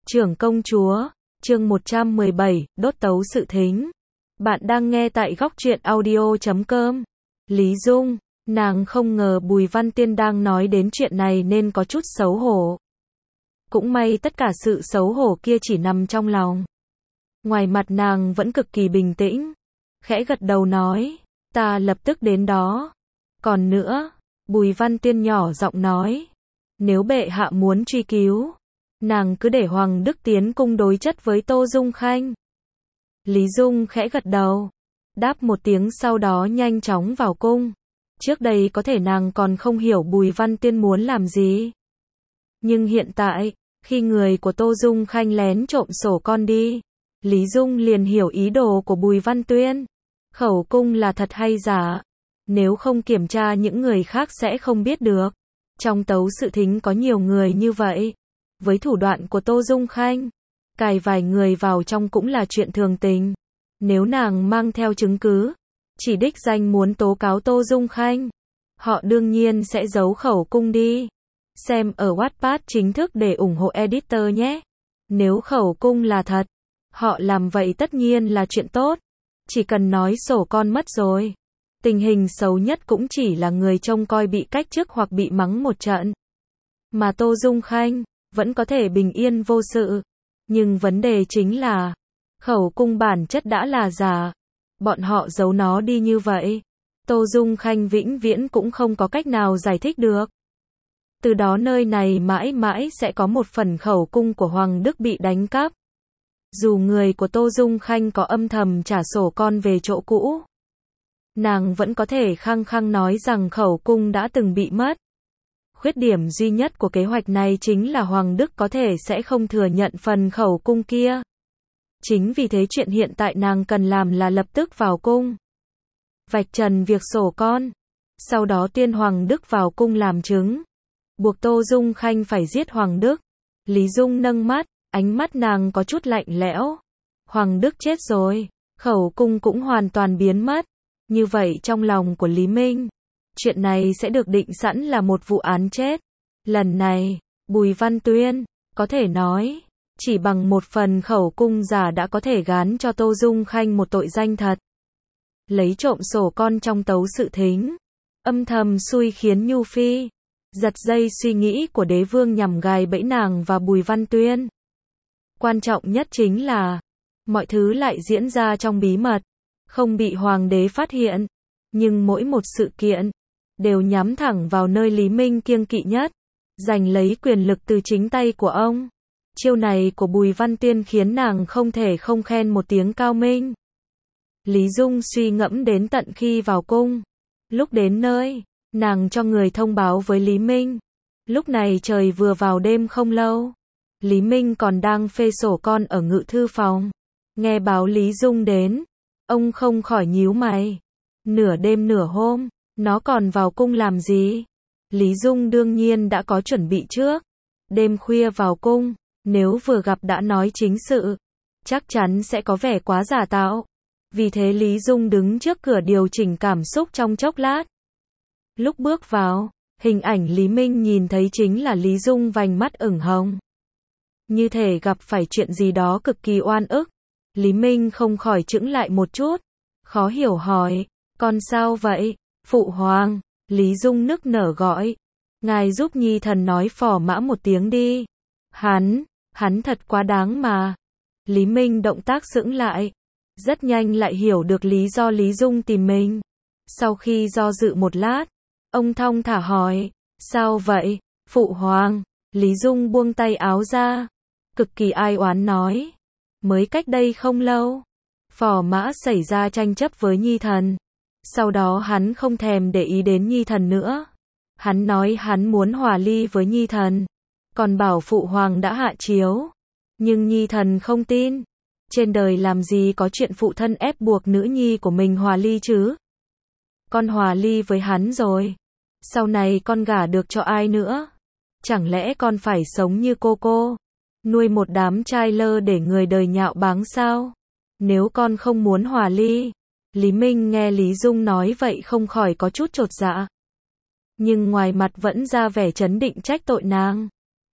Trưởng công chúa, chương 117, đốt tấu sự thính. Bạn đang nghe tại góc truyện audio.com. Lý Dung, nàng không ngờ Bùi Văn Tiên đang nói đến chuyện này nên có chút xấu hổ. Cũng may tất cả sự xấu hổ kia chỉ nằm trong lòng. Ngoài mặt nàng vẫn cực kỳ bình tĩnh. Khẽ gật đầu nói, ta lập tức đến đó. Còn nữa, Bùi Văn Tiên nhỏ giọng nói, nếu bệ hạ muốn truy cứu, nàng cứ để Hoàng Đức tiến cung đối chất với Tô Dung Khanh. Lý Dung khẽ gật đầu, đáp một tiếng sau đó nhanh chóng vào cung. Trước đây có thể nàng còn không hiểu Bùi Văn Tiên muốn làm gì. Nhưng hiện tại, khi người của Tô Dung Khanh lén trộm sổ con đi, Lý Dung liền hiểu ý đồ của Bùi Văn Tuyên. Khẩu cung là thật hay giả? Nếu không kiểm tra những người khác sẽ không biết được. Trong tấu sự thính có nhiều người như vậy. Với thủ đoạn của Tô Dung Khanh, cài vài người vào trong cũng là chuyện thường tình. Nếu nàng mang theo chứng cứ, chỉ đích danh muốn tố cáo Tô Dung Khanh, họ đương nhiên sẽ giấu khẩu cung đi. Xem ở Wattpad chính thức để ủng hộ editor nhé. Nếu khẩu cung là thật, họ làm vậy tất nhiên là chuyện tốt. Chỉ cần nói sổ con mất rồi, tình hình xấu nhất cũng chỉ là người trông coi bị cách chức hoặc bị mắng một trận. Mà Tô Dung Khanh vẫn có thể bình yên vô sự. Nhưng vấn đề chính là, khẩu cung bản chất đã là giả. Bọn họ giấu nó đi như vậy. Tô Dung Khanh vĩnh viễn cũng không có cách nào giải thích được. Từ đó nơi này mãi mãi sẽ có một phần khẩu cung của Hoàng Đức bị đánh cắp. Dù người của Tô Dung Khanh có âm thầm trả sổ con về chỗ cũ, nàng vẫn có thể khăng khăng nói rằng khẩu cung đã từng bị mất. Khuyết điểm duy nhất của kế hoạch này chính là Hoàng Đức có thể sẽ không thừa nhận phần khẩu cung kia. Chính vì thế chuyện hiện tại nàng cần làm là lập tức vào cung, vạch trần việc sổ con, sau đó tiên Hoàng Đức vào cung làm chứng, buộc Tô Dung Khanh phải giết Hoàng Đức. Lý Dung nâng mắt, ánh mắt nàng có chút lạnh lẽo. Hoàng Đức chết rồi, khẩu cung cũng hoàn toàn biến mất. Như vậy trong lòng của Lý Minh, chuyện này sẽ được định sẵn là một vụ án chết. Lần này, Bùi Văn Tuyên, có thể nói, chỉ bằng một phần khẩu cung giả đã có thể gán cho Tô Dung Khanh một tội danh thật. Lấy trộm sổ con trong tấu sự thính, âm thầm xui khiến Nhu Phi, giật dây suy nghĩ của đế vương nhằm gài bẫy nàng và Bùi Văn Tuyên. Quan trọng nhất chính là, mọi thứ lại diễn ra trong bí mật, không bị hoàng đế phát hiện. Nhưng mỗi một sự kiện đều nhắm thẳng vào nơi Lý Minh kiêng kỵ nhất, giành lấy quyền lực từ chính tay của ông. Chiêu này của Bùi Văn Tuyên khiến nàng không thể không khen một tiếng cao minh. Lý Dung suy ngẫm đến tận khi vào cung. Lúc đến nơi, nàng cho người thông báo với Lý Minh. Lúc này trời vừa vào đêm không lâu. Lý Minh còn đang phê sổ con ở ngự thư phòng. Nghe báo Lý Dung đến, ông không khỏi nhíu mày. Nửa đêm nửa hôm, nó còn vào cung làm gì? Lý Dung đương nhiên đã có chuẩn bị trước. Đêm khuya vào cung, nếu vừa gặp đã nói chính sự, chắc chắn sẽ có vẻ quá giả tạo. Vì thế Lý Dung đứng trước cửa điều chỉnh cảm xúc trong chốc lát. Lúc bước vào, hình ảnh Lý Minh nhìn thấy chính là Lý Dung vành mắt ửng hồng. Như thể gặp phải chuyện gì đó cực kỳ oan ức. Lý Minh không khỏi chững lại một chút, khó hiểu hỏi, con sao vậy? Phụ hoàng, Lý Dung nức nở gọi, ngài giúp nhi thần nói phò mã một tiếng đi. Hắn thật quá đáng mà. Lý Minh động tác sững lại, rất nhanh lại hiểu được lý do Lý Dung tìm mình. Sau khi do dự một lát, ông thong thả hỏi, sao vậy, phụ hoàng? Lý Dung buông tay áo ra, cực kỳ ai oán nói, mới cách đây không lâu, phò mã xảy ra tranh chấp với nhi thần. Sau đó hắn không thèm để ý đến nhi thần nữa. Hắn nói hắn muốn hòa ly với nhi thần, còn bảo phụ hoàng đã hạ chiếu. Nhưng nhi thần không tin. Trên đời làm gì có chuyện phụ thân ép buộc nữ nhi của mình hòa ly chứ? Con hòa ly với hắn rồi, sau này con gả được cho ai nữa? Chẳng lẽ con phải sống như cô, nuôi một đám trai lơ để người đời nhạo báng sao? Nếu con không muốn hòa ly. Lý Minh nghe Lý Dung nói vậy không khỏi có chút chột dạ. Nhưng ngoài mặt vẫn ra vẻ trấn định trách tội nàng.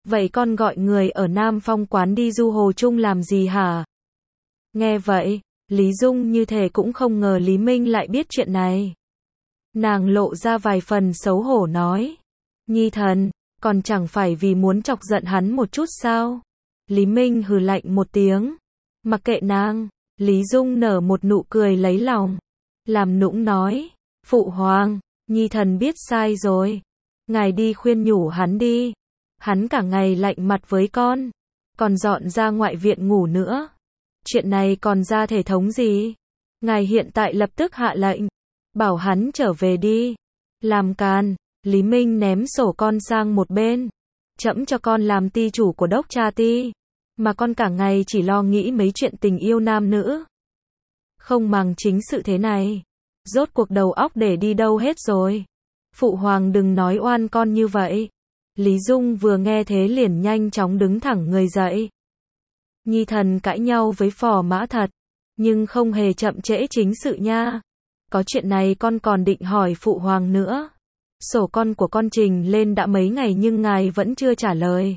Vậy con gọi người ở Nam Phong quán đi du hồ chung làm gì hả? Nghe vậy, Lý Dung như thể cũng không ngờ Lý Minh lại biết chuyện này. Nàng lộ ra vài phần xấu hổ nói. Nhi thần, còn chẳng phải vì muốn chọc giận hắn một chút sao? Lý Minh hừ lạnh một tiếng. Mặc kệ nàng, Lý Dung nở một nụ cười lấy lòng. Làm nũng nói. Phụ hoàng, Nhi thần biết sai rồi. Ngài đi khuyên nhủ hắn đi. Hắn cả ngày lạnh mặt với con. Còn dọn ra ngoại viện ngủ nữa. Chuyện này còn ra thể thống gì? Ngài hiện tại lập tức hạ lệnh. Bảo hắn trở về đi. Làm càn. Lý Minh ném sổ con sang một bên. Trẫm cho con làm ty chủ của Đốc Cha Ty. Mà con cả ngày chỉ lo nghĩ mấy chuyện tình yêu nam nữ. Không màng chính sự thế này. Rốt cuộc đầu óc để đi đâu hết rồi. Phụ hoàng đừng nói oan con như vậy. Lý Dung vừa nghe thế liền nhanh chóng đứng thẳng người dậy. Nhi thần cãi nhau với Phò Mã thật. Nhưng không hề chậm trễ chính sự nha. Có chuyện này con còn định hỏi phụ hoàng nữa. Sổ con của con trình lên đã mấy ngày nhưng ngài vẫn chưa trả lời.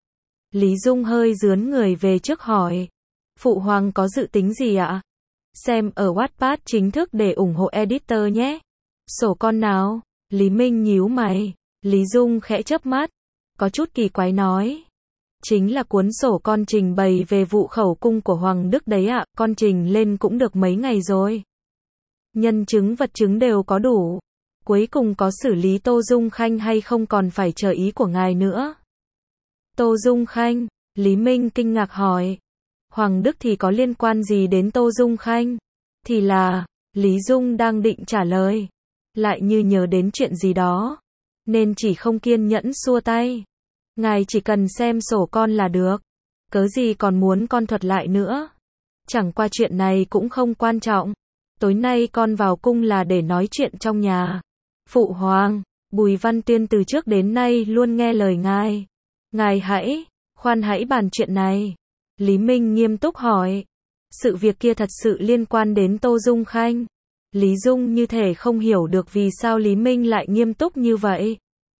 Lý Dung hơi rướn người về trước hỏi. Phụ hoàng có dự tính gì ạ? Xem ở Wattpad chính thức để ủng hộ editor nhé. Sổ con nào? Lý Minh nhíu mày. Lý Dung khẽ chớp mắt. Có chút kỳ quái nói. Chính là cuốn sổ con trình bày về vụ khẩu cung của Hoàng Đức đấy ạ. Con trình lên cũng được mấy ngày rồi. Nhân chứng vật chứng đều có đủ. Cuối cùng có xử lý Tô Dung Khanh hay không còn phải chờ ý của ngài nữa. Tô Dung Khanh, Lý Minh kinh ngạc hỏi. Hoàng Đức thì có liên quan gì đến Tô Dung Khanh? Thì là, Lý Dung đang định trả lời. Lại như nhớ đến chuyện gì đó. Nên chỉ không kiên nhẫn xua tay. Ngài chỉ cần xem sổ con là được. Cớ gì còn muốn con thuật lại nữa. Chẳng qua chuyện này cũng không quan trọng. Tối nay con vào cung là để nói chuyện trong nhà. Phụ hoàng, Bùi Văn Tuyên từ trước đến nay luôn nghe lời ngài. Ngài hãy bàn chuyện này. Lý Minh nghiêm túc hỏi. Sự việc kia thật sự liên quan đến Tô Dung Khanh. Lý Dung như thể không hiểu được vì sao Lý Minh lại nghiêm túc như vậy.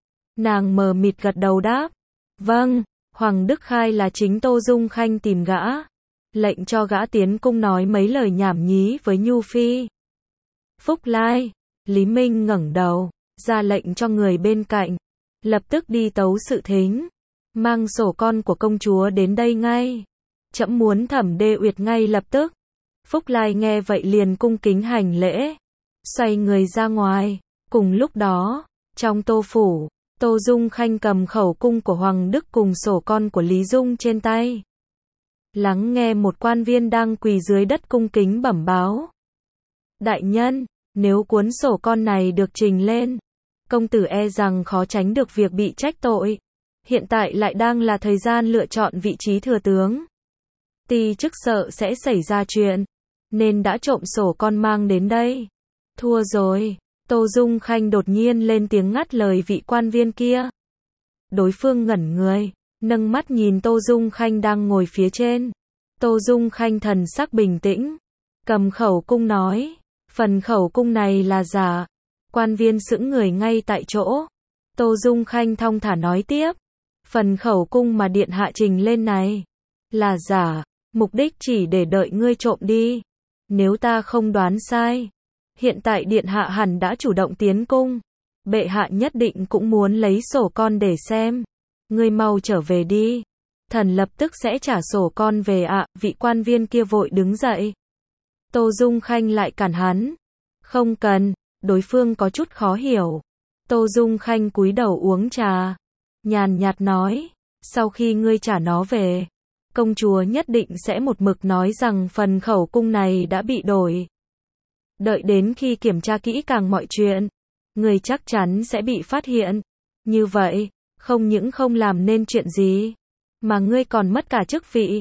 Nàng mờ mịt gật đầu đáp. Vâng, Hoàng Đức khai là chính Tô Dung Khanh tìm gã. Lệnh cho gã tiến cung nói mấy lời nhảm nhí với Nhu Phi. Phúc Lai, Lý Minh ngẩng đầu, ra lệnh cho người bên cạnh. Lập tức đi tấu sự thính. Mang sổ con của công chúa đến đây ngay. Trẫm muốn Thẩm Đê Uyệt ngay lập tức. Phúc Lai nghe vậy liền cung kính hành lễ. Xoay người ra ngoài. Cùng lúc đó, trong Tô Phủ, Tô Dung Khanh cầm khẩu cung của Hoàng Đức cùng sổ con của Lý Dung trên tay. Lắng nghe một quan viên đang quỳ dưới đất cung kính bẩm báo. Đại nhân, nếu cuốn sổ con này được trình lên, công tử e rằng khó tránh được việc bị trách tội. Hiện tại lại đang là thời gian lựa chọn vị trí thừa tướng. Ty chức sợ sẽ xảy ra chuyện, nên đã trộm sổ con mang đến đây. Thua rồi. Tô Dung Khanh đột nhiên lên tiếng ngắt lời vị quan viên kia. Đối phương ngẩn người, nâng mắt nhìn Tô Dung Khanh đang ngồi phía trên. Tô Dung Khanh thần sắc bình tĩnh, cầm khẩu cung nói, phần khẩu cung này là giả. Quan viên sững người ngay tại chỗ. Tô Dung Khanh thong thả nói tiếp, phần khẩu cung mà điện hạ trình lên này là giả, mục đích chỉ để đợi ngươi trộm đi. Nếu ta không đoán sai, hiện tại điện hạ hẳn đã chủ động tiến cung. Bệ hạ nhất định cũng muốn lấy sổ con để xem. Ngươi mau trở về đi. Thần lập tức sẽ trả sổ con về ạ. Vị quan viên kia vội đứng dậy. Tô Dung Khanh lại cản hắn. Không cần. Đối phương có chút khó hiểu. Tô Dung Khanh cúi đầu uống trà. Nhàn nhạt nói. Sau khi ngươi trả nó về, công chúa nhất định sẽ một mực nói rằng phần khẩu cung này đã bị đổi. Đợi đến khi kiểm tra kỹ càng mọi chuyện, người chắc chắn sẽ bị phát hiện. Như vậy, không những không làm nên chuyện gì, mà ngươi còn mất cả chức vị.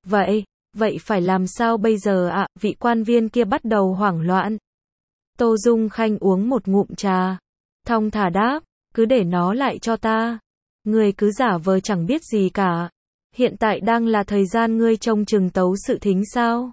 Vậy phải làm sao bây giờ ạ? Vị quan viên kia bắt đầu hoảng loạn. Tô Dung Khanh uống một ngụm trà, thong thả đáp, cứ để nó lại cho ta. Ngươi cứ giả vờ chẳng biết gì cả. Hiện tại đang là thời gian ngươi trông chừng tấu sự thính sao?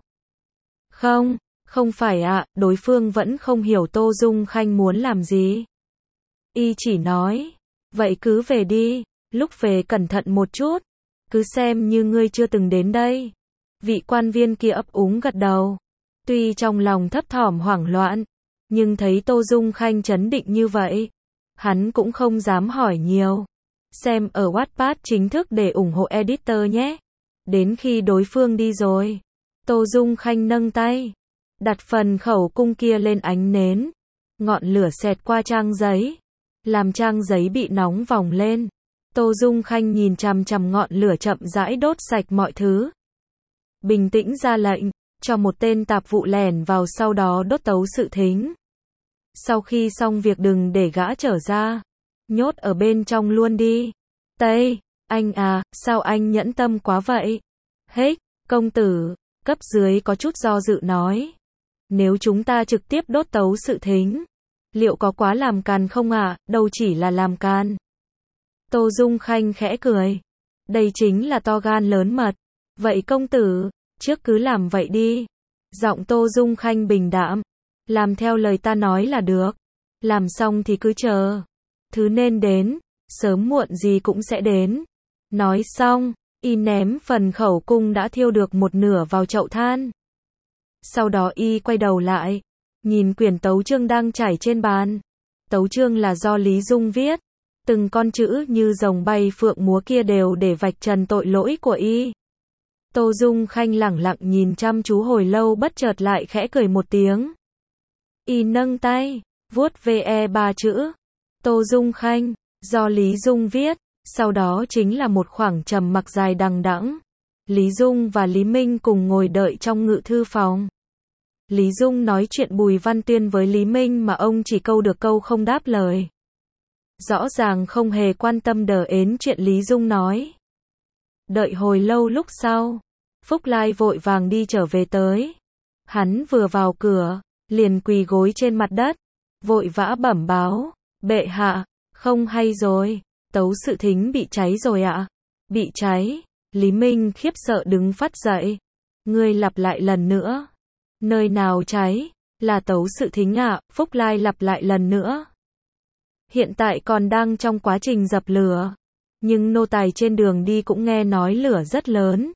Không phải ạ. Đối phương vẫn không hiểu Tô Dung Khanh muốn làm gì. Y chỉ nói, vậy cứ về đi. lúc về cẩn thận một chút, cứ xem như ngươi chưa từng đến đây. Vị quan viên kia ấp úng gật đầu. Tuy trong lòng thấp thỏm hoảng loạn, nhưng thấy Tô Dung Khanh trấn định như vậy, hắn cũng không dám hỏi nhiều. Xem ở Wattpad chính thức để ủng hộ editor nhé. Đến khi đối phương đi rồi, Tô Dung Khanh nâng tay, đặt phần khẩu cung kia lên ánh nến. Ngọn lửa xẹt qua trang giấy, làm trang giấy bị nóng vòng lên. Tô Dung Khanh nhìn chằm chằm ngọn lửa chậm rãi đốt sạch mọi thứ. Bình tĩnh ra lệnh, cho một tên tạp vụ lẻn vào sau đó đốt tấu sự thính. Sau khi xong việc đừng để gã trở ra, nhốt ở bên trong luôn đi. Tây, anh à, sao anh nhẫn tâm quá vậy? Hếch, công tử, cấp dưới có chút do dự nói. Nếu chúng ta trực tiếp đốt tấu sự thính, liệu có quá làm càn không ạ? Đâu chỉ là làm càn. Tô Dung Khanh khẽ cười. Đây chính là to gan lớn mật. Vậy công tử, trước cứ làm vậy đi. Giọng Tô Dung Khanh bình đạm. Làm theo lời ta nói là được. Làm xong thì cứ chờ. Thứ nên đến, sớm muộn gì cũng sẽ đến. Nói xong, y ném phần khẩu cung đã thiêu được một nửa vào chậu than. Sau đó y quay đầu lại, nhìn quyển tấu chương đang trải trên bàn. Tấu chương là do Lý Dung viết. Từng con chữ như rồng bay phượng múa kia đều để vạch trần tội lỗi của y. Tô Dung Khanh lẳng lặng nhìn chăm chú hồi lâu bất chợt lại khẽ cười một tiếng. Y nâng tay, vuốt ve ba chữ. Tô Dung Khanh, do Lý Dung viết. Sau đó chính là một khoảng trầm mặc dài đằng đẵng. Lý Dung và Lý Minh cùng ngồi đợi trong ngự thư phòng. Lý Dung nói chuyện Bùi Văn Tuyên với Lý Minh mà ông chỉ câu được câu không đáp lời. Rõ ràng không hề quan tâm đờ ến chuyện Lý Dung nói. Đợi hồi lâu lúc sau, Phúc Lai vội vàng đi trở về tới. Hắn vừa vào cửa, liền quỳ gối trên mặt đất, vội vã bẩm báo. Bệ hạ, không hay rồi, tấu sự thính bị cháy rồi ạ. Bị cháy, Lý Minh khiếp sợ đứng phắt dậy. Ngươi lặp lại lần nữa. Nơi nào cháy? Là tấu sự thính ạ. Phúc Lai lặp lại lần nữa. Hiện tại còn đang trong quá trình dập lửa. Nhưng nô tài trên đường đi cũng nghe nói lửa rất lớn.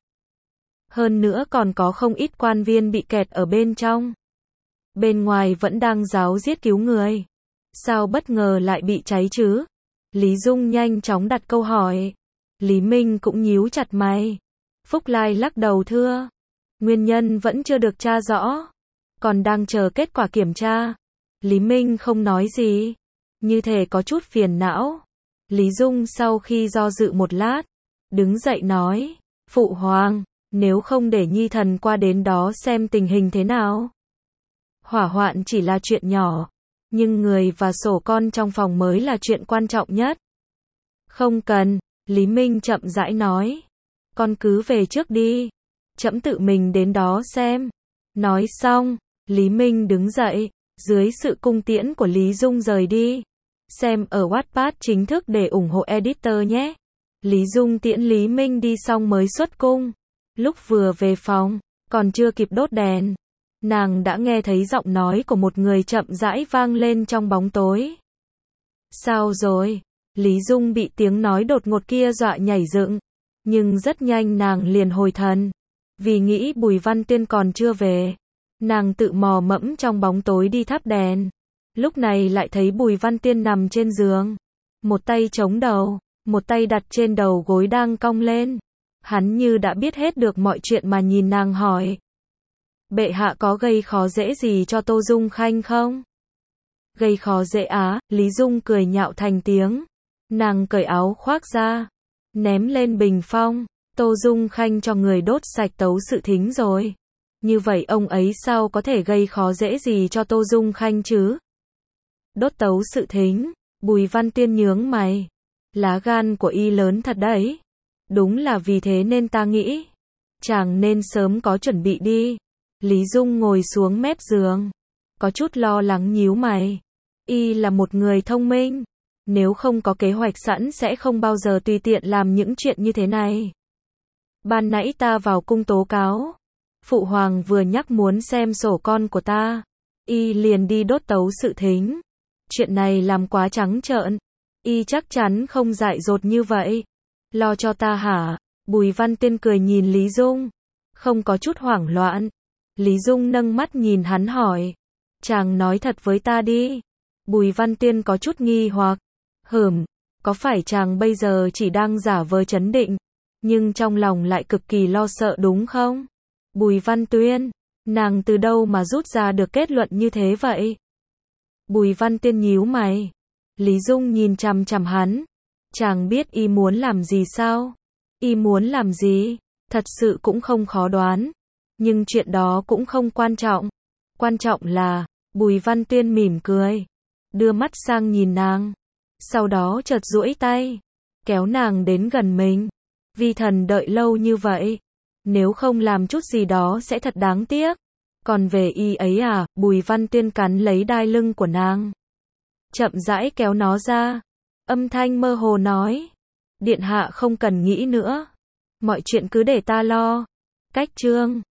Hơn nữa còn có không ít quan viên bị kẹt ở bên trong. Bên ngoài vẫn đang ráo riết cứu người. Sao bất ngờ lại bị cháy chứ? Lý Dung nhanh chóng đặt câu hỏi. Lý Minh cũng nhíu chặt mày. Phúc Lai lắc đầu thưa. Nguyên nhân vẫn chưa được tra rõ. Còn đang chờ kết quả kiểm tra. Lý Minh không nói gì. Như thể có chút phiền não. Lý Dung sau khi do dự một lát, đứng dậy nói. Phụ hoàng, nếu không để nhi thần qua đến đó xem tình hình thế nào. Hỏa hoạn chỉ là chuyện nhỏ. Nhưng người và sổ con trong phòng mới là chuyện quan trọng nhất. Không cần, Lý Minh chậm rãi nói. Con cứ về trước đi. Trẫm tự mình đến đó xem. Nói xong, Lý Minh đứng dậy, dưới sự cung tiễn của Lý Dung rời đi. Xem ở Wattpad chính thức để ủng hộ editor nhé. Lý Dung tiễn Lý Minh đi xong mới xuất cung. Lúc vừa về phòng, còn chưa kịp đốt đèn. Nàng đã nghe thấy giọng nói của một người chậm rãi vang lên trong bóng tối. Sao rồi? Lý Dung bị tiếng nói đột ngột kia dọa nhảy dựng. Nhưng rất nhanh nàng liền hồi thần. Vì nghĩ Bùi Văn Tuyên còn chưa về. Nàng tự mò mẫm trong bóng tối đi thắp đèn. Lúc này lại thấy Bùi Văn Tuyên nằm trên giường. Một tay chống đầu, một tay đặt trên đầu gối đang cong lên. Hắn như đã biết hết được mọi chuyện mà nhìn nàng hỏi. Bệ hạ có gây khó dễ gì cho Tô Dung Khanh không? Gây khó dễ á? Lý Dung cười nhạo thành tiếng. Nàng cởi áo khoác ra, ném lên bình phong. Tô Dung Khanh cho người đốt sạch tấu sự thính rồi. Như vậy ông ấy sao có thể gây khó dễ gì cho Tô Dung Khanh chứ? Đốt tấu sự thính, Bùi Văn Tuyên nhướng mày. Lá gan của y lớn thật đấy. Đúng là vì thế nên ta nghĩ, chàng nên sớm có chuẩn bị đi. Lý Dung ngồi xuống mép giường, có chút lo lắng nhíu mày. Y là một người thông minh, nếu không có kế hoạch sẵn sẽ không bao giờ tùy tiện làm những chuyện như thế này. Ban nãy ta vào cung tố cáo, phụ hoàng vừa nhắc muốn xem sổ con của ta, y liền đi đốt tấu sự thính. Chuyện này làm quá trắng trợn, y chắc chắn không dại dột như vậy. Lo cho ta hả? Bùi Văn Tiên cười nhìn Lý Dung. Không có chút hoảng loạn. Lý Dung nâng mắt nhìn hắn hỏi. Chàng nói thật với ta đi. Bùi Văn Tiên có chút nghi hoặc. Có phải chàng bây giờ chỉ đang giả vờ trấn định, nhưng trong lòng lại cực kỳ lo sợ đúng không? Bùi Văn Tuyên, nàng từ đâu mà rút ra được kết luận như thế vậy? Bùi Văn Tiên nhíu mày. Lý Dung nhìn chằm chằm hắn. Chàng biết y muốn làm gì sao? Y muốn làm gì? Thật sự cũng không khó đoán. Nhưng chuyện đó cũng không quan trọng. Quan trọng là, Bùi Văn Tuyên mỉm cười, đưa mắt sang nhìn nàng. Sau đó chợt duỗi tay, kéo nàng đến gần mình. Vi thần đợi lâu như vậy, nếu không làm chút gì đó sẽ thật đáng tiếc. Còn về y ấy à? Bùi Văn Tuyên cắn lấy đai lưng của nàng, chậm rãi kéo nó ra. Âm thanh mơ hồ nói. Điện hạ không cần nghĩ nữa. Mọi chuyện cứ để ta lo. Cách chương